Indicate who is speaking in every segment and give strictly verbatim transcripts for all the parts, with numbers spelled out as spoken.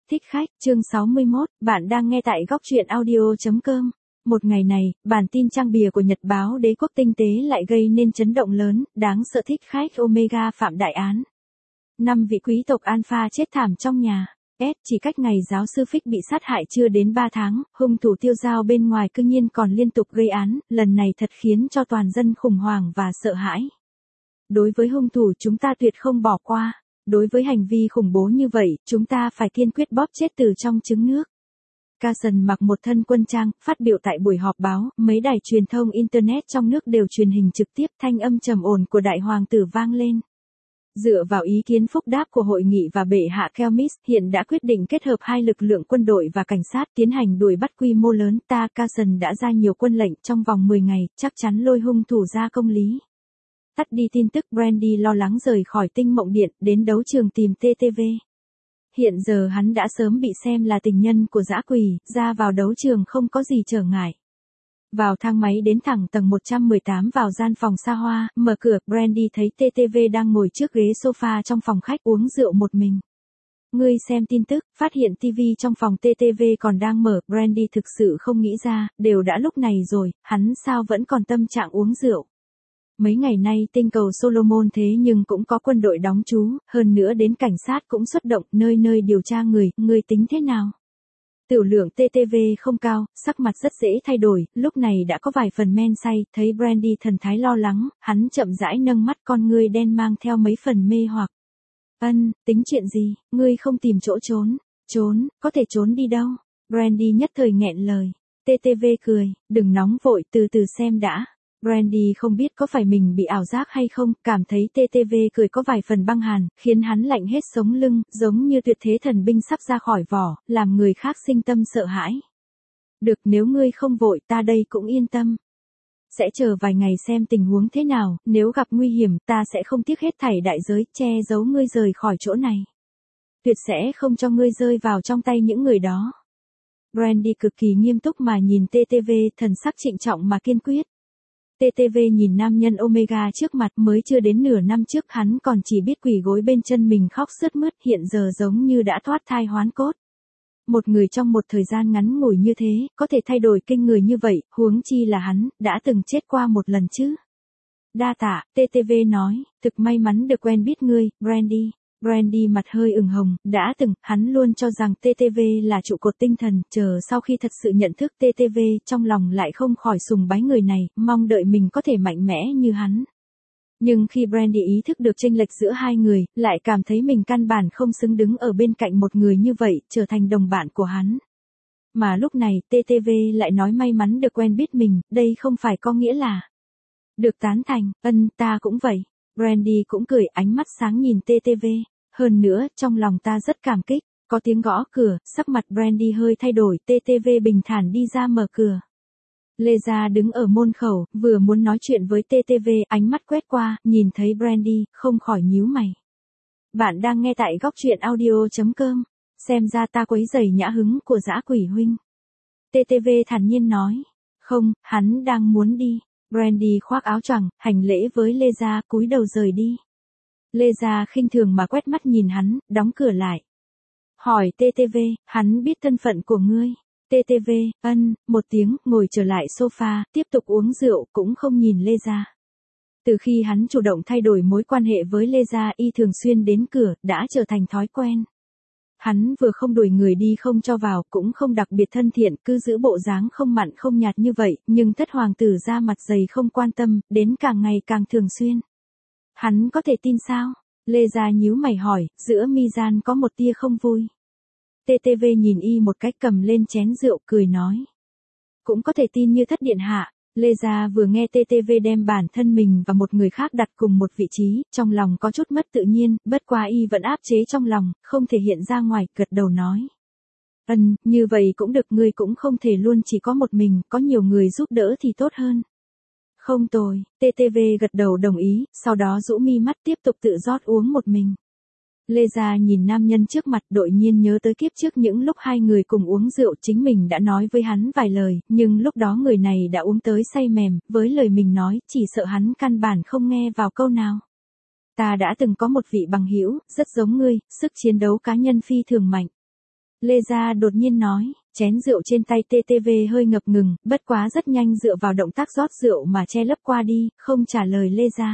Speaker 1: Thích khách, chương sáu mươi mốt, bạn đang nghe tại góc truyện audio chấm com. Một ngày này, bản tin trang bìa của Nhật báo Đế quốc Tinh tế lại gây nên chấn động lớn, đáng sợ thích khách Omega phạm đại án. Năm vị quý tộc Alpha chết thảm trong nhà. S chỉ cách ngày giáo sư Fix bị sát hại chưa đến ba tháng, hung thủ tiêu dao bên ngoài cư nhiên còn liên tục gây án, lần này thật khiến cho toàn dân khủng hoảng và sợ hãi. Đối với hung thủ chúng ta tuyệt không bỏ qua. Đối với hành vi khủng bố như vậy, chúng ta phải kiên quyết bóp chết từ trong trứng nước. Carson mặc một thân quân trang, phát biểu tại buổi họp báo, mấy đài truyền thông Internet trong nước đều truyền hình trực tiếp, thanh âm trầm ổn của đại hoàng tử vang lên. Dựa vào ý kiến phúc đáp của hội nghị và bệ hạ Kelmis, hiện đã quyết định kết hợp hai lực lượng quân đội và cảnh sát tiến hành đuổi bắt quy mô lớn. Ta Carson đã ra nhiều quân lệnh trong vòng mười ngày, chắc chắn lôi hung thủ ra công lý. Tắt đi tin tức. Brandy lo lắng rời khỏi Tinh Mộng Điện, đến đấu trường tìm tê tê vê. Hiện giờ hắn đã sớm bị xem là tình nhân của dã quỷ, ra vào đấu trường không có gì trở ngại. Vào thang máy đến thẳng tầng một trăm mười tám vào gian phòng xa hoa, mở cửa, Brandy thấy tê tê vê đang ngồi trước ghế sofa trong phòng khách uống rượu một mình. Ngươi xem tin tức, phát hiện ti vi trong phòng tê tê vê còn đang mở, Brandy thực sự không nghĩ ra, đều đã lúc này rồi, hắn sao vẫn còn tâm trạng uống rượu. Mấy ngày nay tinh cầu Solomon thế nhưng cũng có quân đội đóng trú, hơn nữa đến cảnh sát cũng xuất động, nơi nơi điều tra người, người tính thế nào? Tiểu lượng tê tê vê không cao, sắc mặt rất dễ thay đổi, lúc này đã có vài phần men say, thấy Brandy thần thái lo lắng, hắn chậm rãi nâng mắt, con ngươi đen mang theo mấy phần mê hoặc. Ân, tính chuyện gì, ngươi không tìm chỗ trốn, trốn, có thể trốn đi đâu? Brandy nhất thời nghẹn lời. tê tê vê cười, đừng nóng vội, từ từ xem đã. Brandy không biết có phải mình bị ảo giác hay không, cảm thấy tê tê vê cười có vài phần băng hàn, khiến hắn lạnh hết sống lưng, giống như tuyệt thế thần binh sắp ra khỏi vỏ, làm người khác sinh tâm sợ hãi. Được, nếu ngươi không vội, ta đây cũng yên tâm. Sẽ chờ vài ngày xem tình huống thế nào, nếu gặp nguy hiểm, ta sẽ không tiếc hết thảy đại giới, che giấu ngươi rời khỏi chỗ này. Tuyệt sẽ không cho ngươi rơi vào trong tay những người đó. Brandy cực kỳ nghiêm túc mà nhìn tê tê vê, thần sắc trịnh trọng mà kiên quyết. tê tê vê nhìn nam nhân Omega trước mặt, mới chưa đến nửa năm trước hắn còn chỉ biết quỳ gối bên chân mình khóc sướt mướt, hiện giờ giống như đã thoát thai hoán cốt. Một người trong một thời gian ngắn ngủi như thế, có thể thay đổi kinh người như vậy, huống chi là hắn, đã từng chết qua một lần chứ. Đa tạ, tê tê vê nói, thực may mắn được quen biết ngươi, Brandy. Brandy mặt hơi ửng hồng, đã từng, hắn luôn cho rằng tê tê vê là trụ cột tinh thần, chờ sau khi thật sự nhận thức tê tê vê, trong lòng lại không khỏi sùng bái người này, mong đợi mình có thể mạnh mẽ như hắn. Nhưng khi Brandy ý thức được chênh lệch giữa hai người, lại cảm thấy mình căn bản không xứng đứng ở bên cạnh một người như vậy, trở thành đồng bạn của hắn. Mà lúc này, tê tê vê lại nói may mắn được quen biết mình, đây không phải có nghĩa là được tán thành, ân, ta cũng vậy. Brandy cũng cười, ánh mắt sáng nhìn tê tê vê. Hơn nữa, trong lòng ta rất cảm kích. Có tiếng gõ cửa, sắc mặt Brandy hơi thay đổi, tê tê vê bình thản đi ra mở cửa. Lê Gia đứng ở môn khẩu, vừa muốn nói chuyện với tê tê vê, ánh mắt quét qua, nhìn thấy Brandy, không khỏi nhíu mày. Bạn đang nghe tại góc truyện audio chấm com. Xem ra ta quấy rầy nhã hứng của dã quỷ huynh. tê tê vê thản nhiên nói. Không, hắn đang muốn đi. Brandy khoác áo choàng, hành lễ với Lê Gia, cúi đầu rời đi. Lê Gia khinh thường mà quét mắt nhìn hắn, đóng cửa lại. Hỏi tê tê vê, hắn biết thân phận của ngươi. tê tê vê, ân, một tiếng, ngồi trở lại sofa, tiếp tục uống rượu, cũng không nhìn Lê Gia. Từ khi hắn chủ động thay đổi mối quan hệ với Lê Gia, y thường xuyên đến cửa, đã trở thành thói quen. Hắn vừa không đuổi người đi không cho vào, cũng không đặc biệt thân thiện, cứ giữ bộ dáng không mặn không nhạt như vậy, nhưng thất hoàng tử ra mặt dày không quan tâm, đến càng ngày càng thường xuyên. Hắn có thể tin sao? Lê Gia nhíu mày hỏi, giữa mi gian có một tia không vui. tê tê vê nhìn y một cách, cầm lên chén rượu, cười nói. Cũng có thể tin như thất điện hạ. Lê Gia vừa nghe tê tê vê đem bản thân mình và một người khác đặt cùng một vị trí, trong lòng có chút mất tự nhiên, bất quá y vẫn áp chế trong lòng, không thể hiện ra ngoài, gật đầu nói. Ừm, như vậy cũng được, ngươi cũng không thể luôn chỉ có một mình, có nhiều người giúp đỡ thì tốt hơn. Không tồi, tê tê vê gật đầu đồng ý, sau đó rũ mi mắt tiếp tục tự rót uống một mình. Lê Gia nhìn nam nhân trước mặt, đột nhiên nhớ tới kiếp trước những lúc hai người cùng uống rượu, chính mình đã nói với hắn vài lời, nhưng lúc đó người này đã uống tới say mềm, với lời mình nói, chỉ sợ hắn căn bản không nghe vào câu nào. Ta đã từng có một vị bằng hữu, rất giống ngươi, sức chiến đấu cá nhân phi thường mạnh. Lê Gia đột nhiên nói, chén rượu trên tay tê tê vê hơi ngập ngừng, bất quá rất nhanh dựa vào động tác rót rượu mà che lấp qua đi, không trả lời Lê Gia.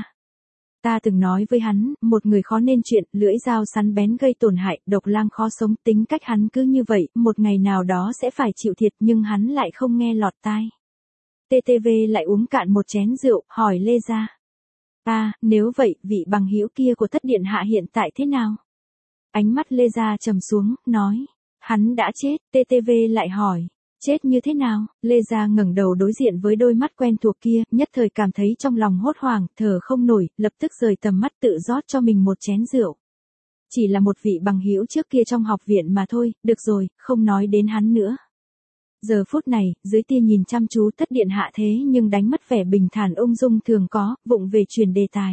Speaker 1: Ta từng nói với hắn, một người khó nên chuyện, lưỡi dao sắn bén gây tổn hại, độc lang khó sống, tính cách hắn cứ như vậy, một ngày nào đó sẽ phải chịu thiệt nhưng hắn lại không nghe lọt tai. tê tê vê lại uống cạn một chén rượu, hỏi Lê Gia. À, nếu vậy, vị bằng hữu kia của Thất Điện Hạ hiện tại thế nào? Ánh mắt Lê Gia trầm xuống, nói, hắn đã chết, tê tê vê lại hỏi, chết như thế nào? Lê Gia ngẩng đầu đối diện với đôi mắt quen thuộc kia, nhất thời cảm thấy trong lòng hốt hoảng, thở không nổi, lập tức rời tầm mắt tự rót cho mình một chén rượu. Chỉ là một vị bằng hữu trước kia trong học viện mà thôi, được rồi, không nói đến hắn nữa. Giờ phút này, dưới tia nhìn chăm chú Thất Điện Hạ thế nhưng đánh mất vẻ bình thản ung dung thường có, vụng về chuyển đề tài.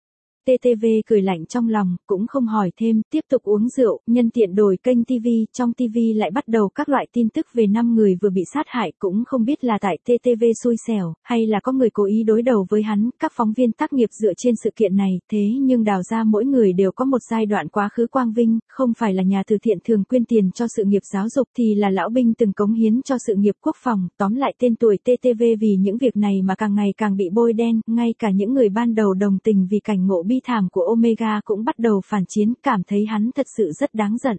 Speaker 1: tê tê vê cười lạnh trong lòng, cũng không hỏi thêm, tiếp tục uống rượu, nhân tiện đổi kênh ti vi, trong ti vi lại bắt đầu các loại tin tức về năm người vừa bị sát hại, cũng không biết là tại tê tê vê xui xẻo, hay là có người cố ý đối đầu với hắn, các phóng viên tác nghiệp dựa trên sự kiện này, thế nhưng đào ra mỗi người đều có một giai đoạn quá khứ quang vinh, không phải là nhà từ thiện thường quyên tiền cho sự nghiệp giáo dục thì là lão binh từng cống hiến cho sự nghiệp quốc phòng, tóm lại tên tuổi tê tê vê vì những việc này mà càng ngày càng bị bôi đen, ngay cả những người ban đầu đồng tình vì cảnh ngộ bi thảm của Omega cũng bắt đầu phản chiến, cảm thấy hắn thật sự rất đáng giận.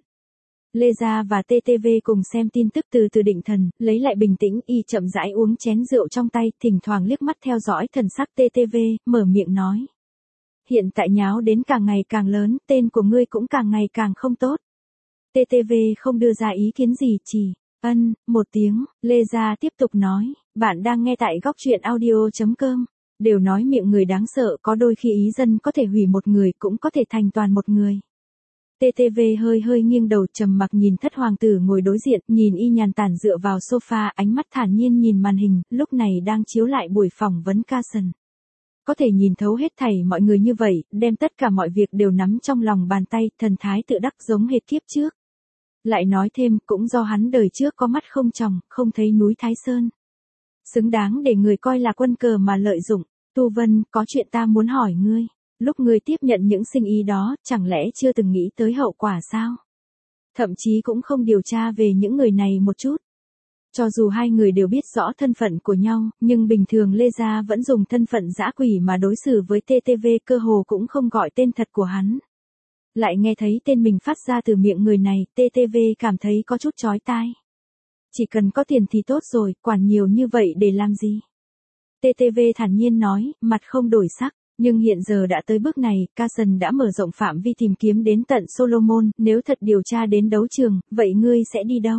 Speaker 1: Lê Gia và tê tê vê cùng xem tin tức từ từ định thần, lấy lại bình tĩnh, y chậm rãi uống chén rượu trong tay, thỉnh thoảng liếc mắt theo dõi thần sắc tê tê vê, mở miệng nói. Hiện tại nháo đến càng ngày càng lớn, tên của ngươi cũng càng ngày càng không tốt. tê tê vê không đưa ra ý kiến gì, chỉ, ân, một tiếng, Lê Gia tiếp tục nói, bạn đang nghe tại góc truyện audio chấm com. Đều nói miệng người đáng sợ, có đôi khi ý dân có thể hủy một người, cũng có thể thành toàn một người. tê tê vê hơi hơi nghiêng đầu trầm mặc nhìn Thất hoàng tử ngồi đối diện, nhìn y nhàn tản dựa vào sofa, ánh mắt thản nhiên nhìn màn hình, lúc này đang chiếu lại buổi phỏng vấn Carson. Có thể nhìn thấu hết thảy mọi người như vậy, đem tất cả mọi việc đều nắm trong lòng bàn tay, thần thái tự đắc giống hệt kiếp trước. Lại nói thêm, cũng do hắn đời trước có mắt không tròng, không thấy núi Thái Sơn. Xứng đáng để người coi là quân cờ mà lợi dụng. Tu Vân, có chuyện ta muốn hỏi ngươi. Lúc ngươi tiếp nhận những sinh ý đó, chẳng lẽ chưa từng nghĩ tới hậu quả sao? Thậm chí cũng không điều tra về những người này một chút. Cho dù hai người đều biết rõ thân phận của nhau, nhưng bình thường Lê Gia vẫn dùng thân phận dã quỷ mà đối xử với tê tê vê, cơ hồ cũng không gọi tên thật của hắn. Lại nghe thấy tên mình phát ra từ miệng người này, tê tê vê cảm thấy có chút chói tai. Chỉ cần có tiền thì tốt rồi, quản nhiều như vậy để làm gì? tê tê vê thản nhiên nói, mặt không đổi sắc, nhưng hiện giờ đã tới bước này, Carson đã mở rộng phạm vi tìm kiếm đến tận Solomon, nếu thật điều tra đến đấu trường, vậy ngươi sẽ đi đâu?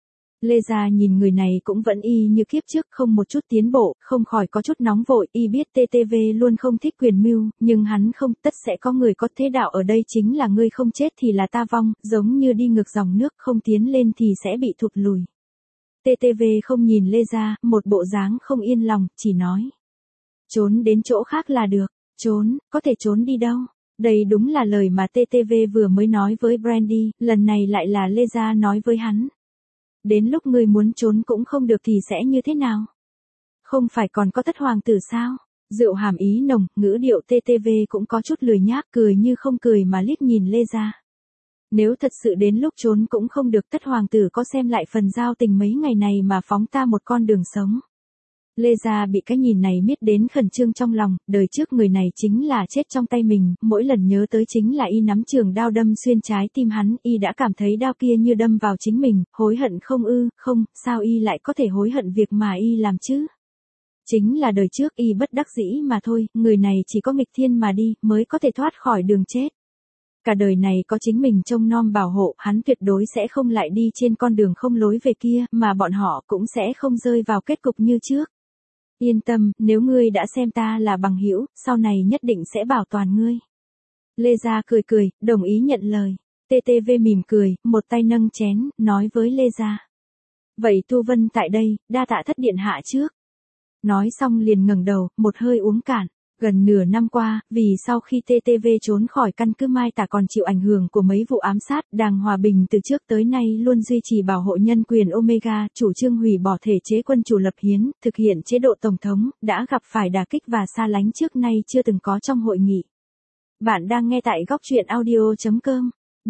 Speaker 1: Lê Gia nhìn người này cũng vẫn y như kiếp trước, không một chút tiến bộ, không khỏi có chút nóng vội, y biết tê tê vê luôn không thích quyền mưu, nhưng hắn không, tất sẽ có người có thế đạo ở đây, chính là ngươi không chết thì là ta vong, giống như đi ngược dòng nước, không tiến lên thì sẽ bị thụt lùi. tê tê vê không nhìn Lê Gia, một bộ dáng không yên lòng, chỉ nói. Trốn đến chỗ khác là được, trốn, có thể trốn đi đâu? Đây đúng là lời mà tê tê vê vừa mới nói với Brandy, lần này lại là Lê Gia nói với hắn. Đến lúc ngươi muốn trốn cũng không được thì sẽ như thế nào? Không phải còn có Thất hoàng tử sao? Rượu hàm ý nồng, ngữ điệu tê tê vê cũng có chút lười nhác, cười như không cười mà liếc nhìn Lê Gia. Nếu thật sự đến lúc trốn cũng không được, Thất hoàng tử có xem lại phần giao tình mấy ngày này mà phóng ta một con đường sống. Lê Gia bị cái nhìn này miết đến khẩn trương trong lòng, đời trước người này chính là chết trong tay mình, mỗi lần nhớ tới chính là y nắm trường đao đâm xuyên trái tim hắn, y đã cảm thấy đao kia như đâm vào chính mình, hối hận không ư, không, sao y lại có thể hối hận việc mà y làm chứ? Chính là đời trước y bất đắc dĩ mà thôi, người này chỉ có nghịch thiên mà đi, mới có thể thoát khỏi đường chết. Cả đời này có chính mình trông nom bảo hộ, hắn tuyệt đối sẽ không lại đi trên con đường không lối về kia, mà bọn họ cũng sẽ không rơi vào kết cục như trước. Yên tâm, nếu ngươi đã xem ta là bằng hữu, sau này nhất định sẽ bảo toàn ngươi. Lê Gia cười cười, đồng ý nhận lời. tê tê vê mỉm cười, một tay nâng chén, nói với Lê Gia. Vậy Tu Vân tại đây, đa tạ Thất điện hạ trước. Nói xong liền ngẩng đầu, một hơi uống cạn. Gần nửa năm qua, vì sau khi tê tê vê trốn khỏi căn cứ Mai Tả còn chịu ảnh hưởng của mấy vụ ám sát, Đảng Hòa Bình từ trước tới nay luôn duy trì bảo hộ nhân quyền Omega, chủ trương hủy bỏ thể chế quân chủ lập hiến, thực hiện chế độ tổng thống, đã gặp phải đả kích và xa lánh trước nay chưa từng có trong hội nghị. Bạn đang nghe tại góc truyện audio chấm com.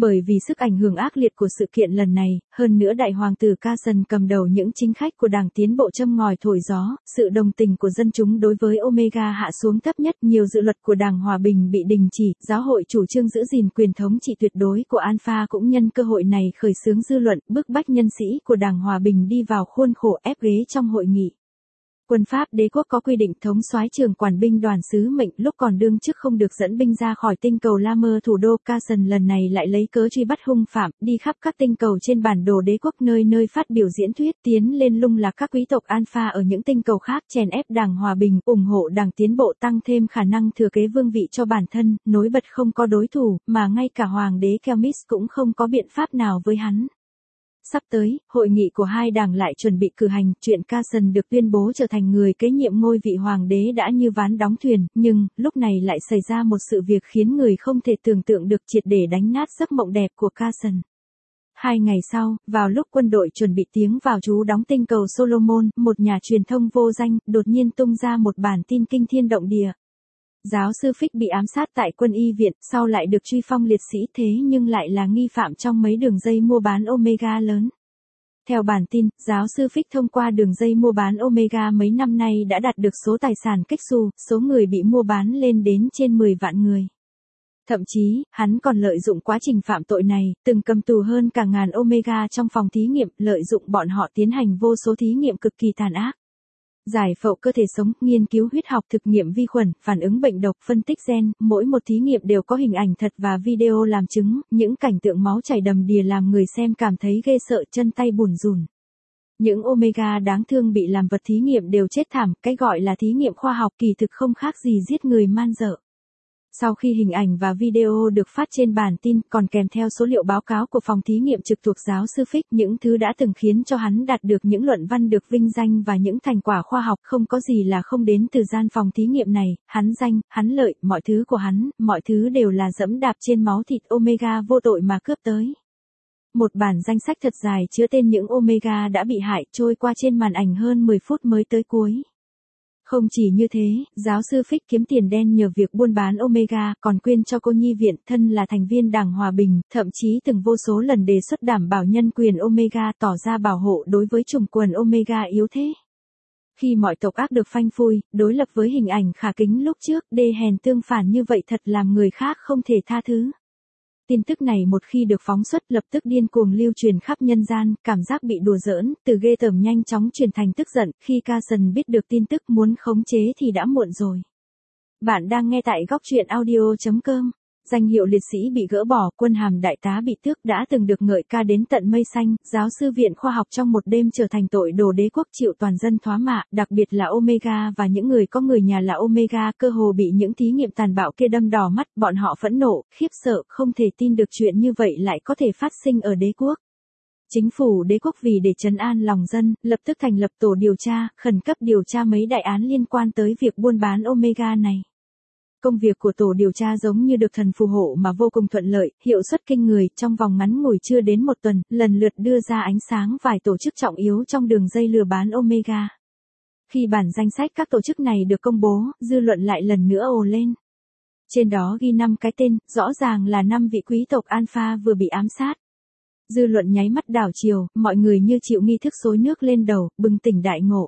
Speaker 1: Bởi vì sức ảnh hưởng ác liệt của sự kiện lần này, hơn nữa đại hoàng tử Kazan cầm đầu những chính khách của Đảng Tiến bộ châm ngòi thổi gió, sự đồng tình của dân chúng đối với Omega hạ xuống thấp nhất, nhiều dự luật của Đảng Hòa Bình bị đình chỉ, giáo hội chủ trương giữ gìn quyền thống trị tuyệt đối của Alpha cũng nhân cơ hội này khởi xướng dư luận, bức bách nhân sĩ của Đảng Hòa Bình đi vào khuôn khổ ép ghế trong hội nghị. Quân Pháp đế quốc có quy định thống soái trưởng quản binh đoàn sứ mệnh lúc còn đương chức không được dẫn binh ra khỏi tinh cầu La Mơ thủ đô. Kazan lần này lại lấy cớ truy bắt hung phạm, đi khắp các tinh cầu trên bản đồ đế quốc nơi nơi phát biểu diễn thuyết, tiến lên lung lạc các quý tộc Alpha ở những tinh cầu khác, chèn ép Đảng Hòa Bình, ủng hộ Đảng Tiến bộ, tăng thêm khả năng thừa kế vương vị cho bản thân, nối bật không có đối thủ, mà ngay cả hoàng đế Kelmis cũng không có biện pháp nào với hắn. Sắp tới, hội nghị của hai đảng lại chuẩn bị cử hành, chuyện Kazan được tuyên bố trở thành người kế nhiệm ngôi vị hoàng đế đã như ván đóng thuyền, nhưng, lúc này lại xảy ra một sự việc khiến người không thể tưởng tượng được, triệt để đánh nát giấc mộng đẹp của Kazan. Hai ngày sau, vào lúc quân đội chuẩn bị tiến vào trú đóng tinh cầu Solomon, một nhà truyền thông vô danh, đột nhiên tung ra một bản tin kinh thiên động địa. Giáo sư Fix bị ám sát tại quân y viện, sau lại được truy phong liệt sĩ, thế nhưng lại là nghi phạm trong mấy đường dây mua bán Omega lớn. Theo bản tin, giáo sư Fix thông qua đường dây mua bán Omega mấy năm nay đã đạt được số tài sản kếch xù, số người bị mua bán lên đến trên mười vạn người. Thậm chí, hắn còn lợi dụng quá trình phạm tội này, từng cầm tù hơn cả ngàn Omega trong phòng thí nghiệm, lợi dụng bọn họ tiến hành vô số thí nghiệm cực kỳ tàn ác. Giải phẫu cơ thể sống, nghiên cứu huyết học, thực nghiệm vi khuẩn, phản ứng bệnh độc, phân tích gen, mỗi một thí nghiệm đều có hình ảnh thật và video làm chứng, những cảnh tượng máu chảy đầm đìa làm người xem cảm thấy ghê sợ, chân tay bủn rủn. Những Omega đáng thương bị làm vật thí nghiệm đều chết thảm, cái gọi là thí nghiệm khoa học kỳ thực không khác gì giết người man dợ. Sau khi hình ảnh và video được phát trên bản tin, còn kèm theo số liệu báo cáo của phòng thí nghiệm trực thuộc giáo sư Fix, những thứ đã từng khiến cho hắn đạt được những luận văn được vinh danh và những thành quả khoa học, không có gì là không đến từ gian phòng thí nghiệm này, hắn danh, hắn lợi, mọi thứ của hắn, mọi thứ đều là dẫm đạp trên máu thịt Omega vô tội mà cướp tới. Một bản danh sách thật dài chứa tên những Omega đã bị hại trôi qua trên màn ảnh hơn mười phút mới tới cuối. Không chỉ như thế, giáo sư Fix kiếm tiền đen nhờ việc buôn bán Omega, còn quyên cho cô nhi viện, thân là thành viên Đảng Hòa Bình, thậm chí từng vô số lần đề xuất đảm bảo nhân quyền Omega, tỏ ra bảo hộ đối với chủng quần Omega yếu thế. Khi mọi tội ác được phanh phui, đối lập với hình ảnh khả kính lúc trước, đê hèn tương phản như vậy thật làm người khác không thể tha thứ. Tin tức này một khi được phóng xuất lập tức điên cuồng lưu truyền khắp nhân gian, cảm giác bị đùa giỡn, từ ghê tởm nhanh chóng chuyển thành tức giận, khi Kazan biết được tin tức muốn khống chế thì đã muộn rồi. Bạn đang nghe tại góc truyện audio chấm com. Danh hiệu liệt sĩ bị gỡ bỏ, quân hàm đại tá bị tước, đã từng được ngợi ca đến tận mây xanh, giáo sư viện khoa học trong một đêm trở thành tội đồ đế quốc chịu toàn dân thoá mạ, đặc biệt là Omega và những người có người nhà là Omega cơ hồ bị những thí nghiệm tàn bạo kia đâm đỏ mắt, bọn họ phẫn nộ, khiếp sợ, không thể tin được chuyện như vậy lại có thể phát sinh ở đế quốc. Chính phủ đế quốc vì để trấn an lòng dân, lập tức thành lập tổ điều tra, khẩn cấp điều tra mấy đại án liên quan tới việc buôn bán Omega này. Công việc của tổ điều tra giống như được thần phù hộ mà vô cùng thuận lợi, hiệu suất kinh người, trong vòng ngắn ngủi chưa đến một tuần, lần lượt đưa ra ánh sáng vài tổ chức trọng yếu trong đường dây lừa bán Omega. Khi bản danh sách các tổ chức này được công bố, dư luận lại lần nữa ồ lên. Trên đó ghi năm cái tên, rõ ràng là năm vị quý tộc Alpha vừa bị ám sát. Dư luận nháy mắt đảo chiều, mọi người như chịu nghi thức xối nước lên đầu, bừng tỉnh đại ngộ.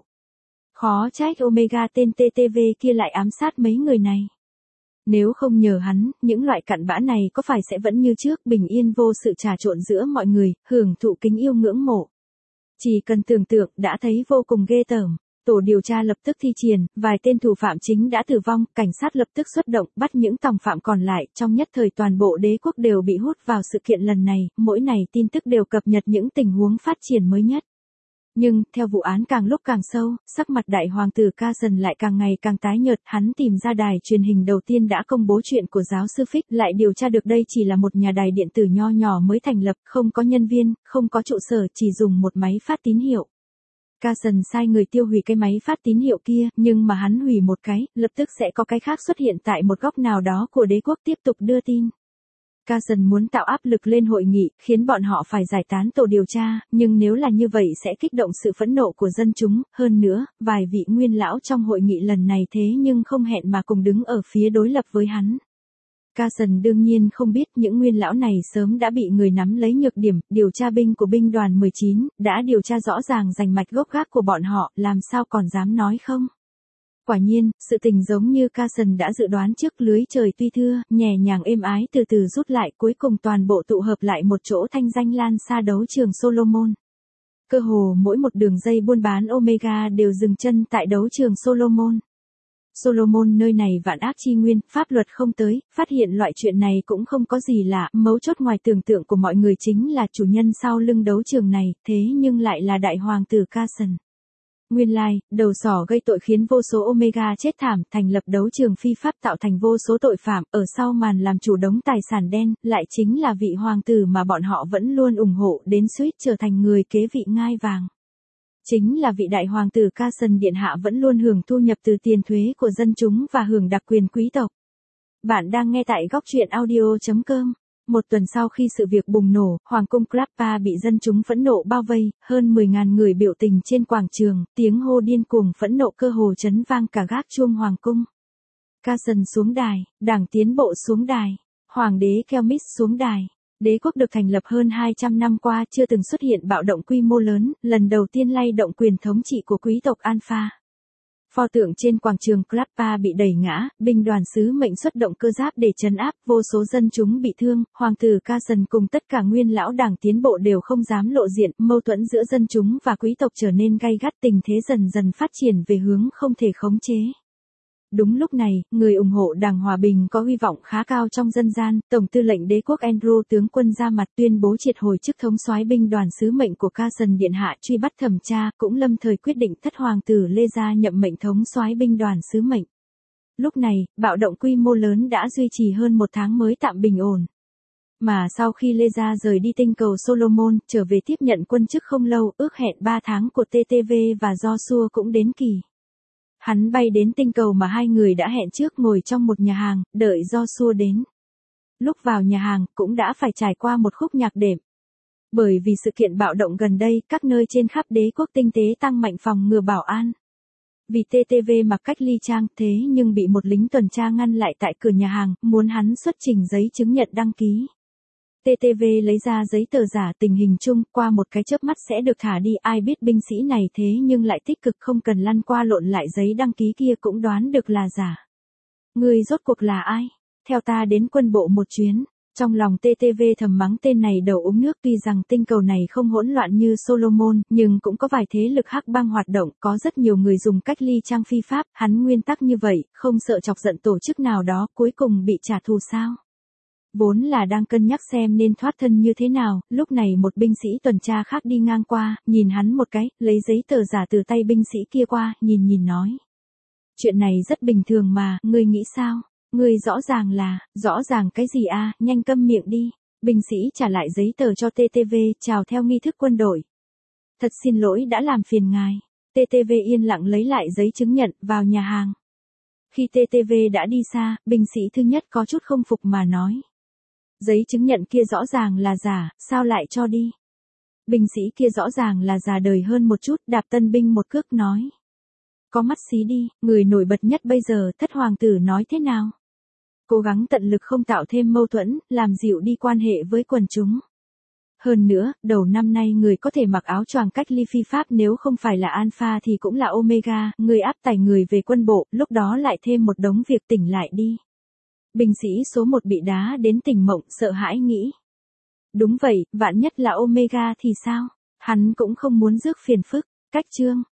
Speaker 1: Khó trách Omega tên tê tê vê kia lại ám sát mấy người này. Nếu không nhờ hắn, những loại cặn bã này có phải sẽ vẫn như trước, bình yên vô sự trà trộn giữa mọi người, hưởng thụ kính yêu ngưỡng mộ. Chỉ cần tưởng tượng đã thấy vô cùng ghê tởm. Tổ điều tra lập tức thi triển, vài tên thủ phạm chính đã tử vong, cảnh sát lập tức xuất động, bắt những tòng phạm còn lại, trong nhất thời toàn bộ đế quốc đều bị hút vào sự kiện lần này, mỗi ngày tin tức đều cập nhật những tình huống phát triển mới nhất. Nhưng, theo vụ án càng lúc càng sâu, sắc mặt đại hoàng tử Kazan lại càng ngày càng tái nhợt, hắn tìm ra đài truyền hình đầu tiên đã công bố chuyện của giáo sư Fix, lại điều tra được đây chỉ là một nhà đài điện tử nho nhỏ mới thành lập, không có nhân viên, không có trụ sở, chỉ dùng một máy phát tín hiệu. Kazan sai người tiêu hủy cái máy phát tín hiệu kia, nhưng mà hắn hủy một cái, lập tức sẽ có cái khác xuất hiện tại một góc nào đó của đế quốc tiếp tục đưa tin. Kazan muốn tạo áp lực lên hội nghị, khiến bọn họ phải giải tán tổ điều tra, nhưng nếu là như vậy sẽ kích động sự phẫn nộ của dân chúng, hơn nữa, vài vị nguyên lão trong hội nghị lần này thế nhưng không hẹn mà cùng đứng ở phía đối lập với hắn. Carson đương nhiên không biết những nguyên lão này sớm đã bị người nắm lấy nhược điểm, điều tra binh của binh đoàn mười chín, đã điều tra rõ ràng rành mạch gốc gác của bọn họ, làm sao còn dám nói không? Quả nhiên, sự tình giống như Carson đã dự đoán trước, lưới trời tuy thưa, nhẹ nhàng êm ái từ từ rút lại, cuối cùng toàn bộ tụ hợp lại một chỗ, thanh danh lan xa đấu trường Solomon. Cơ hồ mỗi một đường dây buôn bán Omega đều dừng chân tại đấu trường Solomon. Solomon nơi này vạn ác chi nguyên, pháp luật không tới, phát hiện loại chuyện này cũng không có gì lạ, mấu chốt ngoài tưởng tượng của mọi người chính là chủ nhân sau lưng đấu trường này, thế nhưng lại là đại hoàng tử Carson. Nguyên lai, đầu sỏ gây tội khiến vô số Omega chết thảm, thành lập đấu trường phi pháp tạo thành vô số tội phạm, ở sau màn làm chủ đống tài sản đen, lại chính là vị hoàng tử mà bọn họ vẫn luôn ủng hộ đến suýt trở thành người kế vị ngai vàng. Chính là vị đại hoàng tử Carson điện hạ vẫn luôn hưởng thu nhập từ tiền thuế của dân chúng và hưởng đặc quyền quý tộc. Bạn đang nghe tại góc truyện audio chấm com. Một tuần sau khi sự việc bùng nổ, Hoàng cung Klappa bị dân chúng phẫn nộ bao vây, hơn mười nghìn người biểu tình trên quảng trường, tiếng hô điên cuồng phẫn nộ cơ hồ chấn vang cả gác chuông Hoàng cung. Carson xuống đài, Đảng Tiến bộ xuống đài, Hoàng đế Kelmis xuống đài. Đế quốc được thành lập hơn hai trăm năm qua chưa từng xuất hiện bạo động quy mô lớn, lần đầu tiên lay động quyền thống trị của quý tộc Alpha. Pho tượng trên quảng trường Klappa bị đẩy ngã, binh đoàn sứ mệnh xuất động cơ giáp để trấn áp, vô số dân chúng bị thương, hoàng tử Carson cùng tất cả nguyên lão Đảng Tiến bộ đều không dám lộ diện, mâu thuẫn giữa dân chúng và quý tộc trở nên gay gắt, tình thế dần dần phát triển về hướng không thể khống chế. Đúng lúc này, người ủng hộ Đảng Hòa Bình có hy vọng khá cao trong dân gian, Tổng tư lệnh đế quốc Andrew tướng quân ra mặt tuyên bố triệt hồi chức thống soái binh đoàn sứ mệnh của Carson điện hạ, truy bắt thẩm tra, cũng lâm thời quyết định thất hoàng tử Lê Gia nhậm mệnh thống soái binh đoàn sứ mệnh. Lúc này, bạo động quy mô lớn đã duy trì hơn một tháng mới tạm bình ổn. Mà sau khi Lê Gia rời đi tinh cầu Solomon, trở về tiếp nhận quân chức không lâu, ước hẹn ba tháng của tê tê vê và Joshua cũng đến kỳ. Hắn bay đến tinh cầu mà hai người đã hẹn trước, ngồi trong một nhà hàng, đợi Joshua đến. Lúc vào nhà hàng, cũng đã phải trải qua một khúc nhạc đệm. Bởi vì sự kiện bạo động gần đây, các nơi trên khắp đế quốc tinh tế tăng mạnh phòng ngừa bảo an. Vì tê tê vê mặc cách ly trang, thế nhưng bị một lính tuần tra ngăn lại tại cửa nhà hàng, muốn hắn xuất trình giấy chứng nhận đăng ký. tê tê vê lấy ra giấy tờ giả, tình hình chung, qua một cái chớp mắt sẽ được thả đi, ai biết binh sĩ này thế nhưng lại tích cực, không cần lăn qua lộn lại giấy đăng ký kia cũng đoán được là giả. Người rốt cuộc là ai? Theo ta đến quân bộ một chuyến. Trong lòng tê tê vê thầm mắng tên này đầu uống nước, tuy rằng tinh cầu này không hỗn loạn như Solomon, nhưng cũng có vài thế lực hắc bang hoạt động, có rất nhiều người dùng cách ly trang phi pháp, hắn nguyên tắc như vậy, không sợ chọc giận tổ chức nào đó, cuối cùng bị trả thù sao? Vốn là đang cân nhắc xem nên thoát thân như thế nào, lúc này một binh sĩ tuần tra khác đi ngang qua, nhìn hắn một cái, lấy giấy tờ giả từ tay binh sĩ kia qua, nhìn nhìn nói. Chuyện này rất bình thường mà, ngươi nghĩ sao? Ngươi rõ ràng là, rõ ràng cái gì à, nhanh câm miệng đi. Binh sĩ trả lại giấy tờ cho tê tê vê, chào theo nghi thức quân đội. Thật xin lỗi đã làm phiền ngài. tê tê vê yên lặng lấy lại giấy chứng nhận, vào nhà hàng. Khi tê tê vê đã đi xa, binh sĩ thứ nhất có chút không phục mà nói. Giấy chứng nhận kia rõ ràng là giả, sao lại cho đi? Binh sĩ kia rõ ràng là già đời hơn một chút, đạp tân binh một cước nói. Có mắt xí đi, người nổi bật nhất bây giờ, thất hoàng tử nói thế nào? Cố gắng tận lực không tạo thêm mâu thuẫn, làm dịu đi quan hệ với quần chúng. Hơn nữa, đầu năm nay người có thể mặc áo choàng cách ly phi pháp, nếu không phải là Alpha thì cũng là Omega, người áp tải người về quân bộ, lúc đó lại thêm một đống việc, tỉnh lại đi. Binh sĩ số một bị đá đến tỉnh mộng, sợ hãi nghĩ. Đúng vậy, vạn nhất là Omega thì sao? Hắn cũng không muốn rước phiền phức. Cách chương